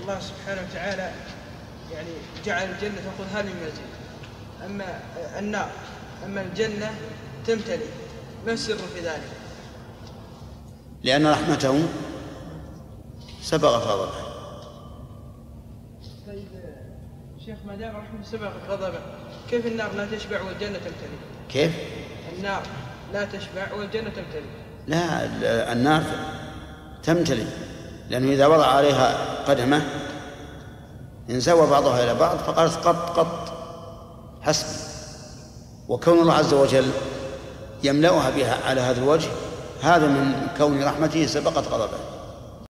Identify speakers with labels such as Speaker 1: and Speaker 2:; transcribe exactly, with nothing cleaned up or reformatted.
Speaker 1: الله سبحانه وتعالى يعني جعل الجنة تأخذ هذه المنزل، أما النار أما الجنة تمتلئ، ما السر في ذلك؟
Speaker 2: لأن رحمته سبقت غضبه.
Speaker 1: طيب شيخ، ما دام رحمته سبقت غضبه، كيف النار لا تشبع والجنة تمتلئ؟
Speaker 2: كيف؟
Speaker 1: النار لا تشبع والجنة تمتلئ.
Speaker 2: لا، النار تمتلئ، لأنه إذا وضع عليها قدمه انزوى بعضها إلى بعض فقالت قط قط حسب. وكون الله عز وجل يملأها بها على هذا الوجه هذا من كون رحمته سبقت غضبه.